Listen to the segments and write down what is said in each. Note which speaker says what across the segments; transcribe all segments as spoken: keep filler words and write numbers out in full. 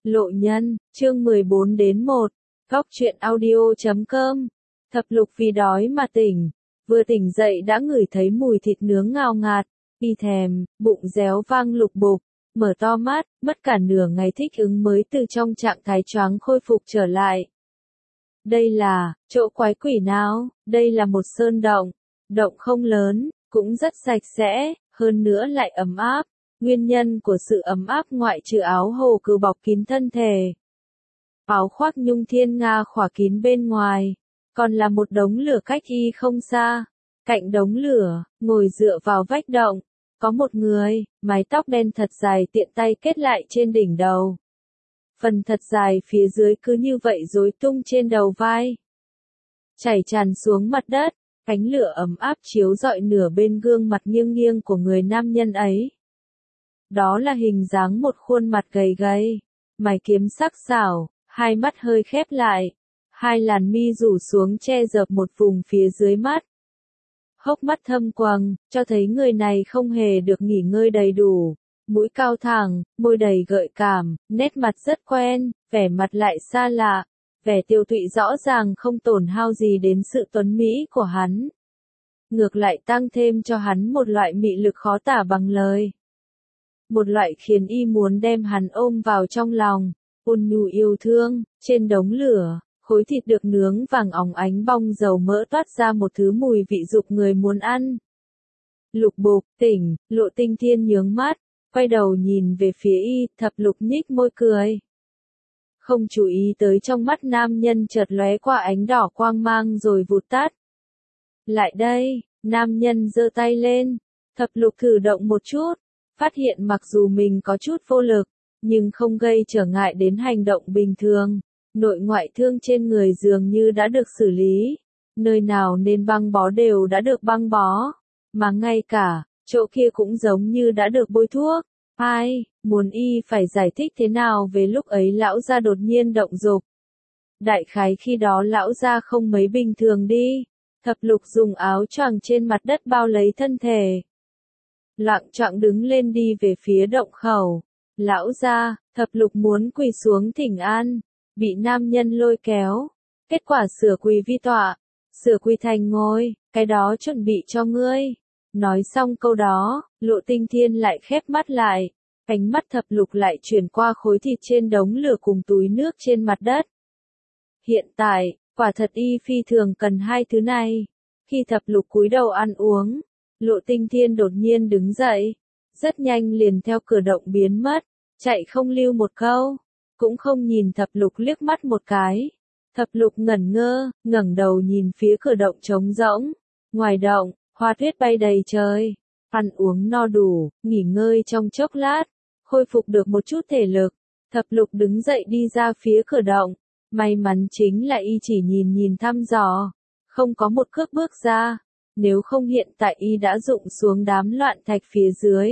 Speaker 1: Lộ nhân, chương mười bốn đến một, góc truyện audio chấm com. Thập lục vì đói mà tỉnh, vừa tỉnh dậy đã ngửi thấy mùi thịt nướng ngào ngạt, y thèm, bụng réo vang lục bục, mở to mắt, mất cả nửa ngày thích ứng mới từ trong trạng thái choáng khôi phục trở lại. Đây là, chỗ quái quỷ nào? Đây là một sơn động, động không lớn, cũng rất sạch sẽ, hơn nữa lại ấm áp. Nguyên nhân của sự ấm áp ngoại trừ áo hồ cừu bọc kín thân thể, áo khoác nhung thiên nga khỏa kín bên ngoài, còn là một đống lửa cách y không xa. Cạnh đống lửa, ngồi dựa vào vách động, có một người, mái tóc đen thật dài tiện tay kết lại trên đỉnh đầu. Phần thật dài phía dưới cứ như vậy rối tung trên đầu vai, chảy tràn xuống mặt đất, ánh lửa ấm áp chiếu rọi nửa bên gương mặt nghiêng nghiêng của người nam nhân ấy. Đó là hình dáng một khuôn mặt gầy gầy, mày kiếm sắc sảo, hai mắt hơi khép lại, hai làn mi rủ xuống che dập một vùng phía dưới mắt. Hốc mắt thâm quầng, cho thấy người này không hề được nghỉ ngơi đầy đủ, mũi cao thẳng, môi đầy gợi cảm, nét mặt rất quen, vẻ mặt lại xa lạ, vẻ tiêu tụy rõ ràng không tổn hao gì đến sự tuấn mỹ của hắn. Ngược lại tăng thêm cho hắn một loại mị lực khó tả bằng lời. Một loại khiến y muốn đem hắn ôm vào trong lòng, ôn nhu yêu thương. Trên đống lửa, khối thịt được nướng vàng óng ánh bong dầu mỡ toát ra một thứ mùi vị dục người muốn ăn. Lục bục, tỉnh, Lộ Tinh Thiên nhướng mắt, quay đầu nhìn về phía y, Thập Lục nhích môi cười. Không chú ý tới trong mắt nam nhân chợt lóe qua ánh đỏ quang mang rồi vụt tắt. Lại đây, nam nhân giơ tay lên, Thập Lục thử động một chút. Phát hiện mặc dù mình có chút vô lực, nhưng không gây trở ngại đến hành động bình thường. Nội ngoại thương trên người dường như đã được xử lý. Nơi nào nên băng bó đều đã được băng bó. Mà ngay cả, chỗ kia cũng giống như đã được bôi thuốc. Ai, muốn y phải giải thích thế nào về lúc ấy lão gia đột nhiên động dục. Đại khái khi đó lão gia không mấy bình thường đi. Thập Lục dùng áo choàng trên mặt đất bao lấy thân thể. Lặng choạng đứng lên đi về phía động khẩu. Lão gia, Thập Lục muốn quỳ xuống thỉnh an, bị nam nhân lôi kéo. Kết quả sửa quỳ vi tọa, sửa quỳ thành ngồi, cái đó chuẩn bị cho ngươi. Nói xong câu đó, Lộ Tinh Thiên lại khép mắt lại, ánh mắt Thập Lục lại chuyển qua khối thịt trên đống lửa cùng túi nước trên mặt đất. Hiện tại, quả thật y phi thường cần hai thứ này. Khi Thập Lục cúi đầu ăn uống, Lộ Tinh Thiên đột nhiên đứng dậy, rất nhanh liền theo cửa động biến mất, chạy không lưu một câu, cũng không nhìn Thập Lục liếc mắt một cái. Thập Lục ngẩn ngơ, ngẩng đầu nhìn phía cửa động trống rỗng, ngoài động, hoa tuyết bay đầy trời, ăn uống no đủ, nghỉ ngơi trong chốc lát, khôi phục được một chút thể lực, Thập Lục đứng dậy đi ra phía cửa động, may mắn chính là y chỉ nhìn nhìn thăm dò, không có một cước bước ra. Nếu không hiện tại y đã rụng xuống đám loạn thạch phía dưới.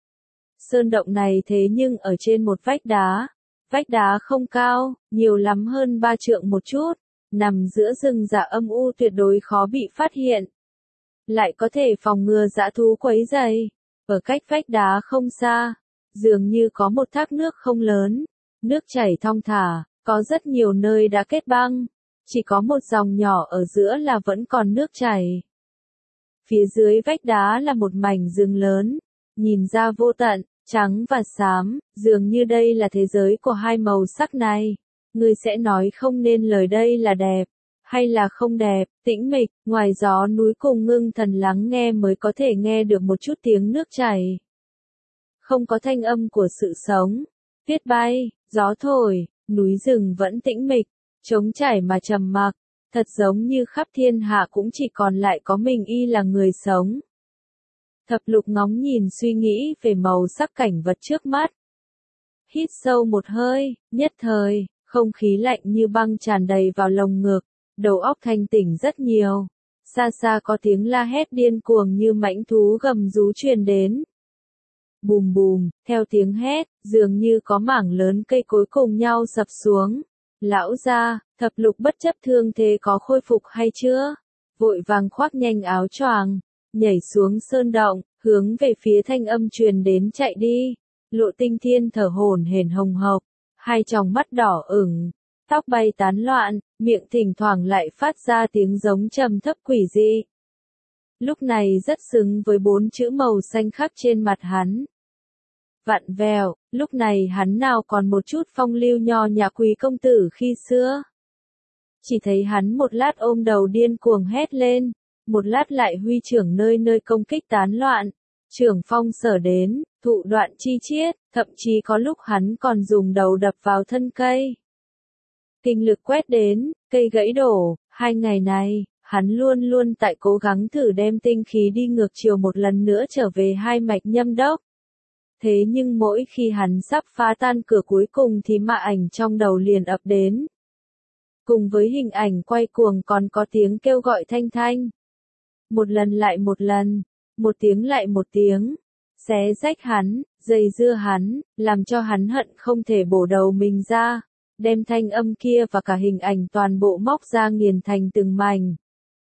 Speaker 1: Sơn động này thế nhưng ở trên một vách đá. Vách đá không cao, nhiều lắm hơn ba trượng một chút, nằm giữa rừng rậm âm u tuyệt đối khó bị phát hiện. Lại có thể phòng ngừa dã thú quấy rầy. Ở cách vách đá không xa, dường như có một thác nước không lớn, nước chảy thong thả, có rất nhiều nơi đã kết băng, chỉ có một dòng nhỏ ở giữa là vẫn còn nước chảy. Phía dưới vách đá là một mảnh rừng lớn, nhìn ra vô tận, trắng và xám, dường như đây là thế giới của hai màu sắc này. Ngươi sẽ nói không nên lời đây là đẹp, hay là không đẹp, tĩnh mịch, ngoài gió núi cùng ngưng thần lắng nghe mới có thể nghe được một chút tiếng nước chảy. Không có thanh âm của sự sống, tuyết bay, gió thổi, núi rừng vẫn tĩnh mịch, trống trải mà trầm mặc. Thật giống như khắp thiên hạ cũng chỉ còn lại có mình y là người sống. Thập Lục ngóng nhìn suy nghĩ về màu sắc cảnh vật trước mắt. Hít sâu một hơi, nhất thời, không khí lạnh như băng tràn đầy vào lồng ngực, đầu óc thanh tỉnh rất nhiều. Xa xa có tiếng la hét điên cuồng như mãnh thú gầm rú truyền đến. Bùm bùm, theo tiếng hét, dường như có mảng lớn cây cối cùng nhau sập xuống. Lão gia, Thập Lục bất chấp thương thế có khôi phục hay chưa? Vội vàng khoác nhanh áo choàng, nhảy xuống sơn động, hướng về phía thanh âm truyền đến chạy đi. Lộ Tinh Thiên thở hổn hển hồng hộc, hai tròng mắt đỏ ửng, tóc bay tán loạn, miệng thỉnh thoảng lại phát ra tiếng giống trầm thấp quỷ dị. Lúc này rất xứng với bốn chữ màu xanh khắc trên mặt hắn. Vặn vẹo, lúc này hắn nào còn một chút phong lưu nho nhã quý công tử khi xưa. Chỉ thấy hắn một lát ôm đầu điên cuồng hét lên, một lát lại huy trưởng nơi nơi công kích tán loạn, trưởng phong sở đến, thụ đoạn chi chiết, thậm chí có lúc hắn còn dùng đầu đập vào thân cây. Kinh lực quét đến, cây gãy đổ, hai ngày này, hắn luôn luôn tại cố gắng thử đem tinh khí đi ngược chiều một lần nữa trở về hai mạch nhâm đốc. Thế nhưng mỗi khi hắn sắp phá tan cửa cuối cùng thì mạ ảnh trong đầu liền ập đến. Cùng với hình ảnh quay cuồng còn có tiếng kêu gọi thanh thanh. Một lần lại một lần, một tiếng lại một tiếng, xé rách hắn, dây dưa hắn, làm cho hắn hận không thể bổ đầu mình ra, đem thanh âm kia và cả hình ảnh toàn bộ móc ra nghiền thành từng mảnh.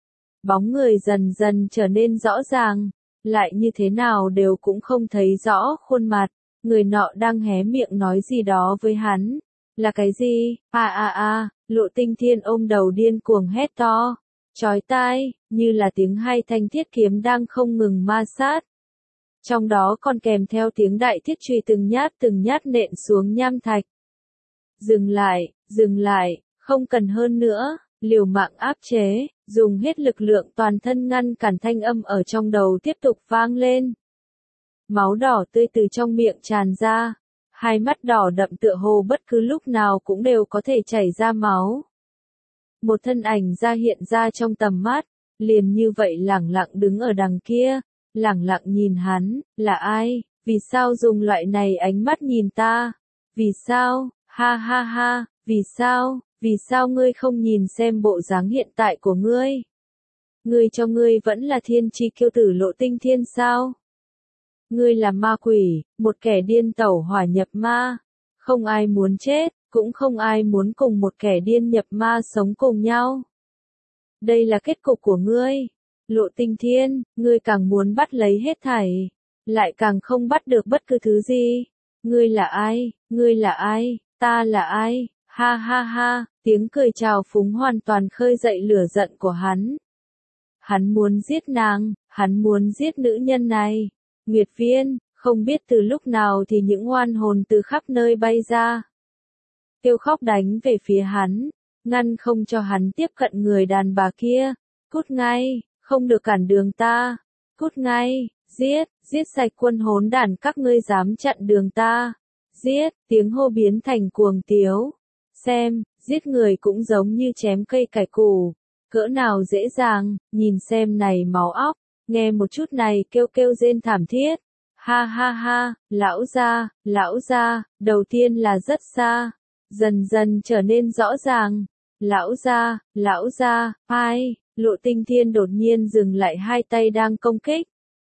Speaker 1: Bóng người dần dần trở nên rõ ràng, lại như thế nào đều cũng không thấy rõ khuôn mặt, người nọ đang hé miệng nói gì đó với hắn. Là cái gì? À à à, Lộ Tinh Thiên ôm đầu điên cuồng hét to, chói tai, như là tiếng hai thanh thiết kiếm đang không ngừng ma sát. Trong đó còn kèm theo tiếng đại thiết chùy từng nhát từng nhát nện xuống nham thạch. Dừng lại, dừng lại, không cần hơn nữa, liều mạng áp chế, dùng hết lực lượng toàn thân ngăn cản thanh âm ở trong đầu tiếp tục vang lên. Máu đỏ tươi từ trong miệng tràn ra, hai mắt đỏ đậm tựa hồ bất cứ lúc nào cũng đều có thể chảy ra máu. Một thân ảnh ra hiện ra trong tầm mắt, liền như vậy lẳng lặng đứng ở đằng kia, lẳng lặng nhìn hắn, là ai, vì sao dùng loại này ánh mắt nhìn ta, vì sao, ha ha ha, vì sao, vì sao ngươi không nhìn xem bộ dáng hiện tại của ngươi? Ngươi cho ngươi vẫn là thiên chi kiêu tử Lộ Tinh Thiên sao? Ngươi là ma quỷ, một kẻ điên tẩu hỏa nhập ma, không ai muốn chết, cũng không ai muốn cùng một kẻ điên nhập ma sống cùng nhau. Đây là kết cục của ngươi, Lộ Tinh Thiên, ngươi càng muốn bắt lấy hết thảy, lại càng không bắt được bất cứ thứ gì. Ngươi là ai, ngươi là ai, ta là ai, ha ha ha, tiếng cười trào phúng hoàn toàn khơi dậy lửa giận của hắn. Hắn muốn giết nàng, hắn muốn giết nữ nhân này. Nguyệt Viên, không biết từ lúc nào thì những oan hồn từ khắp nơi bay ra. Kêu khóc đánh về phía hắn, ngăn không cho hắn tiếp cận người đàn bà kia. Cút ngay, không được cản đường ta. Cút ngay, giết, giết sạch quân hỗn đản các ngươi dám chặn đường ta. Giết, tiếng hô biến thành cuồng tiếu. Xem, giết người cũng giống như chém cây cải củ. Cỡ nào dễ dàng, nhìn xem này máu óc. Nghe một chút này kêu kêu rên thảm thiết. Ha ha ha, lão gia, lão gia, đầu tiên là rất xa, dần dần trở nên rõ ràng. Lão gia, lão gia, ai, Lộ Tinh Thiên đột nhiên dừng lại hai tay đang công kích.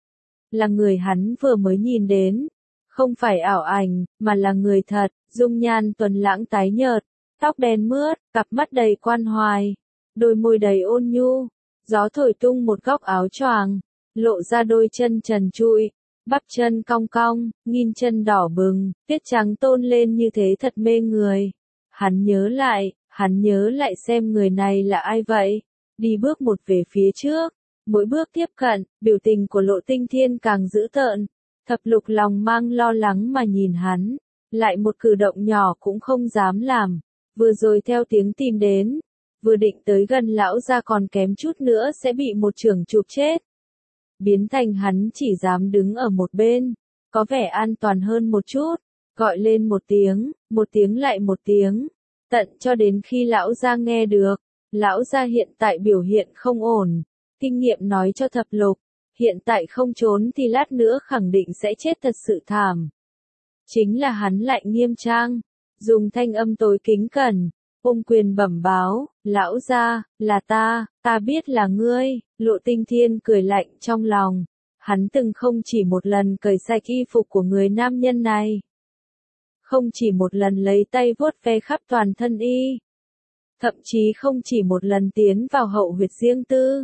Speaker 1: Là người hắn vừa mới nhìn đến, không phải ảo ảnh, mà là người thật, dung nhan tuấn lãng tái nhợt, tóc đen mướt, cặp mắt đầy quan hoài, đôi môi đầy ôn nhu, gió thổi tung một góc áo choàng, lộ ra đôi chân trần trụi, bắp chân cong cong, nghìn chân đỏ bừng, tiết trắng tôn lên như thế thật mê người. Hắn nhớ lại, hắn nhớ lại xem người này là ai vậy, đi bước một về phía trước, mỗi bước tiếp cận, biểu tình của Lộ Tinh Thiên càng dữ tợn, thập lục lòng mang lo lắng mà nhìn hắn, lại một cử động nhỏ cũng không dám làm, vừa rồi theo tiếng tìm đến, vừa định tới gần lão gia còn kém chút nữa sẽ bị một chưởng chụp chết. Biến thành hắn chỉ dám đứng ở một bên, có vẻ an toàn hơn một chút, gọi lên một tiếng, một tiếng lại một tiếng, tận cho đến khi lão gia nghe được, lão gia hiện tại biểu hiện không ổn, kinh nghiệm nói cho thập lục, hiện tại không trốn thì lát nữa khẳng định sẽ chết thật sự thảm. Chính là hắn lại nghiêm trang, dùng thanh âm tối kính cẩn, ôm quyền bẩm báo, lão gia, là ta, ta biết là ngươi. Lộ Tinh Thiên cười lạnh trong lòng, hắn từng không chỉ một lần cởi sạch y phục của người nam nhân này. Không chỉ một lần lấy tay vuốt ve khắp toàn thân y. Thậm chí không chỉ một lần tiến vào hậu huyệt riêng tư.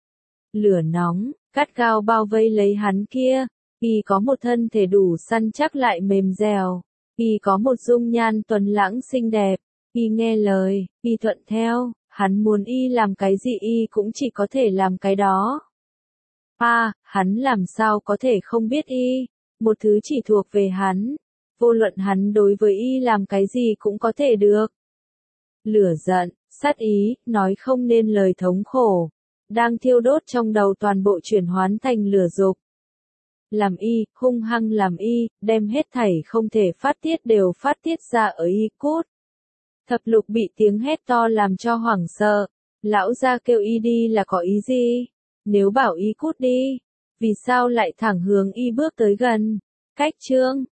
Speaker 1: Lửa nóng, gắt gao bao vây lấy hắn kia, y có một thân thể đủ săn chắc lại mềm dẻo. Y có một dung nhan tuấn lãng xinh đẹp, Y nghe lời, Y thuận theo, hắn muốn Y làm cái gì Y cũng chỉ có thể làm cái đó. À, hắn làm sao có thể không biết Y, một thứ chỉ thuộc về hắn, vô luận hắn đối với Y làm cái gì cũng có thể được. Lửa giận, sát ý, nói không nên lời thống khổ, đang thiêu đốt trong đầu toàn bộ chuyển hoán thành lửa dục. Làm Y, hung hăng làm Y, đem hết thảy không thể phát tiết đều phát tiết ra ở Y cốt. Thập lục bị tiếng hét to làm cho hoảng sợ, lão gia kêu Y đi là có ý gì? Nếu bảo Y cút đi, vì sao lại thẳng hướng Y bước tới gần? Cách chương